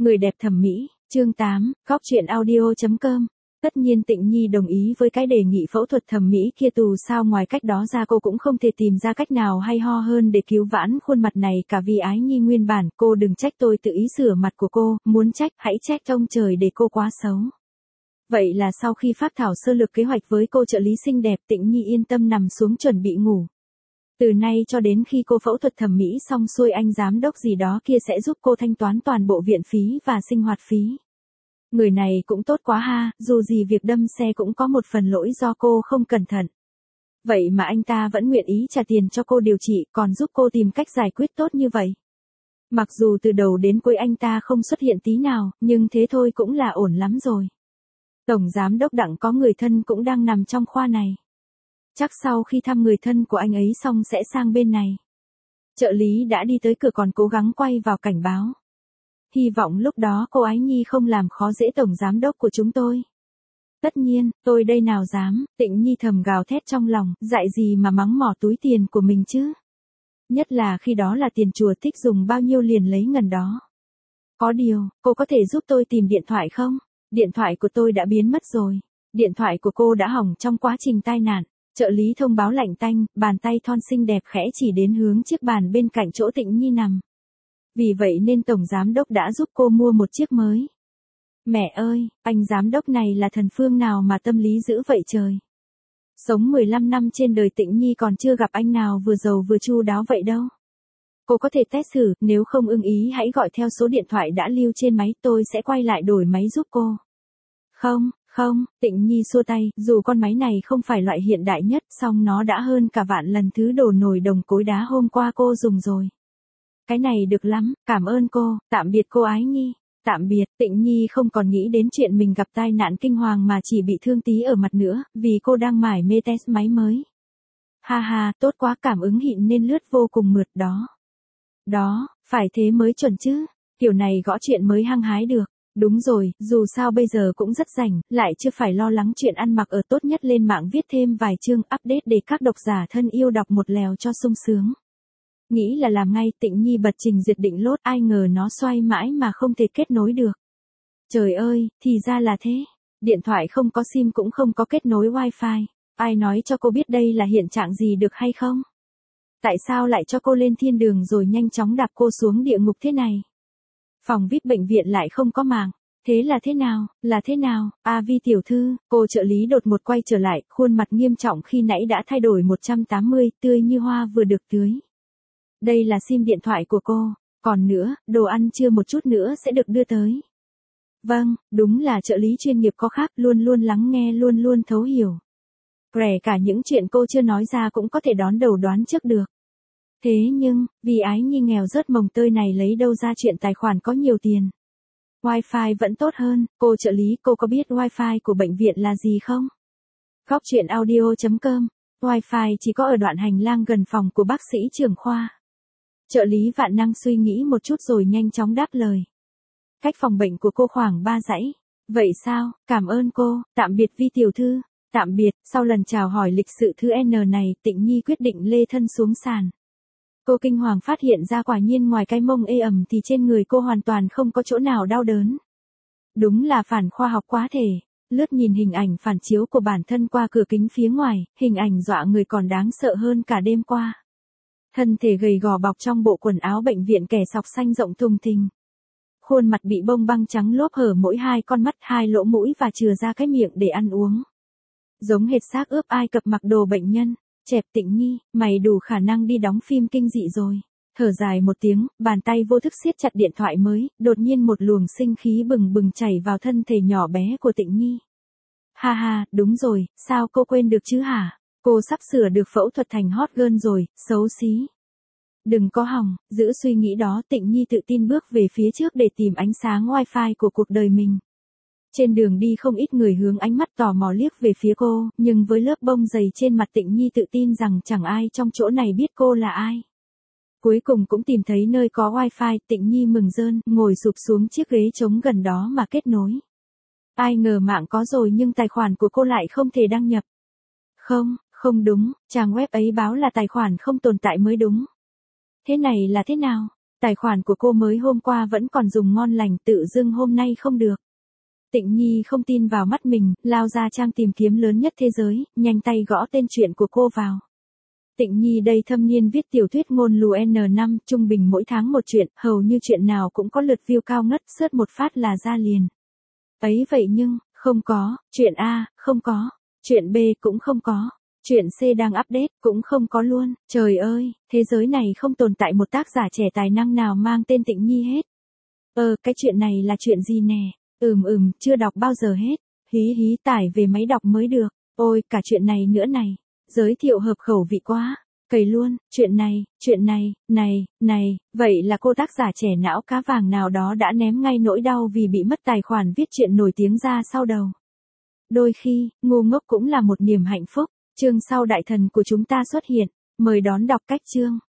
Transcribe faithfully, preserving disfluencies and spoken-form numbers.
Người đẹp thẩm mỹ, chương tám, góc truyện audio chấm com. Tất nhiên Tịnh Nhi đồng ý với cái đề nghị phẫu thuật thẩm mỹ kia, dù sao ngoài cách đó ra cô cũng không thể tìm ra cách nào hay ho hơn để cứu vãn khuôn mặt này cả. Vì Ái Nhi nguyên bản, cô đừng trách tôi tự ý sửa mặt của cô, muốn trách, hãy trách ông trời để cô quá xấu. Vậy là sau khi phác thảo sơ lược kế hoạch với cô trợ lý xinh đẹp, Tịnh Nhi yên tâm nằm xuống chuẩn bị ngủ. Từ nay cho đến khi cô phẫu thuật thẩm mỹ xong xuôi, anh giám đốc gì đó kia sẽ giúp cô thanh toán toàn bộ viện phí và sinh hoạt phí. Người này cũng tốt quá ha, dù gì việc đâm xe cũng có một phần lỗi do cô không cẩn thận. Vậy mà anh ta vẫn nguyện ý trả tiền cho cô điều trị, còn giúp cô tìm cách giải quyết tốt như vậy. Mặc dù từ đầu đến cuối anh ta không xuất hiện tí nào, nhưng thế thôi cũng là ổn lắm rồi. Tổng giám đốc Đặng có người thân cũng đang nằm trong khoa này. Chắc sau khi thăm người thân của anh ấy xong sẽ sang bên này. Trợ lý đã đi tới cửa còn cố gắng quay vào cảnh báo. Hy vọng lúc đó cô Ái Nhi không làm khó dễ tổng giám đốc của chúng tôi. Tất nhiên, tôi đây nào dám, Tịnh Nhi thầm gào thét trong lòng, dại gì mà mắng mỏ túi tiền của mình chứ. Nhất là khi đó là tiền chùa, thích dùng bao nhiêu liền lấy ngần đó. Có điều, cô có thể giúp tôi tìm điện thoại không? Điện thoại của tôi đã biến mất rồi. Điện thoại của cô đã hỏng trong quá trình tai nạn. Trợ lý thông báo lạnh tanh, bàn tay thon xinh đẹp khẽ chỉ đến hướng chiếc bàn bên cạnh chỗ Tịnh Nhi nằm. Vì vậy nên tổng giám đốc đã giúp cô mua một chiếc mới. Mẹ ơi, anh giám đốc này là thần phương nào mà tâm lý dữ vậy trời. Sống mười lăm năm trên đời Tịnh Nhi còn chưa gặp anh nào vừa giàu vừa chu đáo vậy đâu. Cô có thể test thử, nếu không ưng ý hãy gọi theo số điện thoại đã lưu trên máy, tôi sẽ quay lại đổi máy giúp cô. Không, không, Tịnh Nhi xua tay, dù con máy này không phải loại hiện đại nhất, song nó đã hơn cả vạn lần thứ đồ nồi đồng cối đá hôm qua cô dùng rồi. Cái này được lắm, cảm ơn cô, tạm biệt cô Ái Nhi. Tạm biệt, Tịnh Nhi không còn nghĩ đến chuyện mình gặp tai nạn kinh hoàng mà chỉ bị thương tí ở mặt nữa, vì cô đang mải mê test máy mới. Ha ha, tốt quá, cảm ứng hiện nên lướt vô cùng mượt đó. Đó, phải thế mới chuẩn chứ, kiểu này gõ chuyện mới hăng hái được. Đúng rồi, dù sao bây giờ cũng rất rảnh, lại chưa phải lo lắng chuyện ăn mặc, ở tốt nhất lên mạng viết thêm vài chương update để các độc giả thân yêu đọc một lèo cho sung sướng. Nghĩ là làm ngay, Tịnh Nhi bật trình duyệt định lốt, ai ngờ nó xoay mãi mà không thể kết nối được. Trời ơi, thì ra là thế. Điện thoại không có sim cũng không có kết nối wifi. Ai nói cho cô biết đây là hiện trạng gì được hay không? Tại sao lại cho cô lên thiên đường rồi nhanh chóng đạp cô xuống địa ngục thế này? Phòng vi ai pi bệnh viện lại không có mạng. Thế là thế nào, là thế nào? A Vi tiểu thư, cô trợ lý đột ngột quay trở lại, khuôn mặt nghiêm trọng khi nãy đã thay đổi một trăm tám mươi, tươi như hoa vừa được tưới. Đây là sim điện thoại của cô, còn nữa, đồ ăn trưa một chút nữa sẽ được đưa tới. Vâng, đúng là trợ lý chuyên nghiệp có khác, luôn luôn lắng nghe, luôn luôn thấu hiểu. Kể cả những chuyện cô chưa nói ra cũng có thể đón đầu đoán trước được. Thế nhưng, vì Ái Nhi nghèo rớt mồng tơi này lấy đâu ra chuyện tài khoản có nhiều tiền. Wi-Fi vẫn tốt hơn, cô trợ lý, cô có biết Wi-Fi của bệnh viện là gì không? Góc truyện audio chấm com, Wi-Fi chỉ có ở đoạn hành lang gần phòng của bác sĩ trưởng khoa. Trợ lý vạn năng suy nghĩ một chút rồi nhanh chóng đáp lời. Cách phòng bệnh của cô khoảng ba dãy. Vậy sao, cảm ơn cô, tạm biệt Vi tiểu thư, tạm biệt. Sau lần chào hỏi lịch sự thứ N này, Tịnh Nhi quyết định lê thân xuống sàn. Cô kinh hoàng phát hiện ra quả nhiên ngoài cái mông ê ẩm thì trên người cô hoàn toàn không có chỗ nào đau đớn. Đúng là phản khoa học quá thể. Lướt nhìn hình ảnh phản chiếu của bản thân qua cửa kính phía ngoài, hình ảnh dọa người còn đáng sợ hơn cả đêm qua. Thân thể gầy gò bọc trong bộ quần áo bệnh viện kẻ sọc xanh rộng thùng thình. Khuôn mặt bị bông băng trắng lốp hở mỗi hai con mắt, hai lỗ mũi và chừa ra cái miệng để ăn uống. Giống hệt xác ướp Ai Cập mặc đồ bệnh nhân. Chẹp Tịnh Nhi, mày đủ khả năng đi đóng phim kinh dị rồi. Thở dài một tiếng, bàn tay vô thức siết chặt điện thoại mới, đột nhiên một luồng sinh khí bừng bừng chảy vào thân thể nhỏ bé của Tịnh Nhi. Ha ha, đúng rồi, sao cô quên được chứ hả? Cô sắp sửa được phẫu thuật thành hot girl rồi, xấu xí. Đừng có hòng, giữ suy nghĩ đó, Tịnh Nhi tự tin bước về phía trước để tìm ánh sáng wifi của cuộc đời mình. Trên đường đi không ít người hướng ánh mắt tò mò liếc về phía cô, nhưng với lớp bông dày trên mặt Tịnh Nhi tự tin rằng chẳng ai trong chỗ này biết cô là ai. Cuối cùng cũng tìm thấy nơi có wifi, Tịnh Nhi mừng rơn, ngồi sụp xuống chiếc ghế trống gần đó mà kết nối. Ai ngờ mạng có rồi nhưng tài khoản của cô lại không thể đăng nhập. Không, không đúng, trang web ấy báo là tài khoản không tồn tại mới đúng. Thế này là thế nào? Tài khoản của cô mới hôm qua vẫn còn dùng ngon lành, tự dưng hôm nay không được. Tịnh Nhi không tin vào mắt mình, lao ra trang tìm kiếm lớn nhất thế giới, nhanh tay gõ tên truyện của cô vào. Tịnh Nhi đây thâm niên viết tiểu thuyết ngôn lù N năm, trung bình mỗi tháng một chuyện, hầu như chuyện nào cũng có lượt view cao ngất, sớt một phát là ra liền. Ấy vậy nhưng, không có, chuyện A, không có, chuyện B cũng không có, chuyện C đang update, cũng không có luôn, trời ơi, thế giới này không tồn tại một tác giả trẻ tài năng nào mang tên Tịnh Nhi hết. Ờ, cái chuyện này là chuyện gì nè? Ừm ừm, chưa đọc bao giờ hết, hí hí tải về máy đọc mới được, ôi, cả chuyện này nữa này, giới thiệu hợp khẩu vị quá. Cầy luôn, chuyện này, chuyện này, này, này, vậy là cô tác giả trẻ não cá vàng nào đó đã ném ngay nỗi đau vì bị mất tài khoản viết chuyện nổi tiếng ra sau đầu. Đôi khi, ngu ngốc cũng là một niềm hạnh phúc. Chương sau đại thần của chúng ta xuất hiện, mời đón đọc cách chương.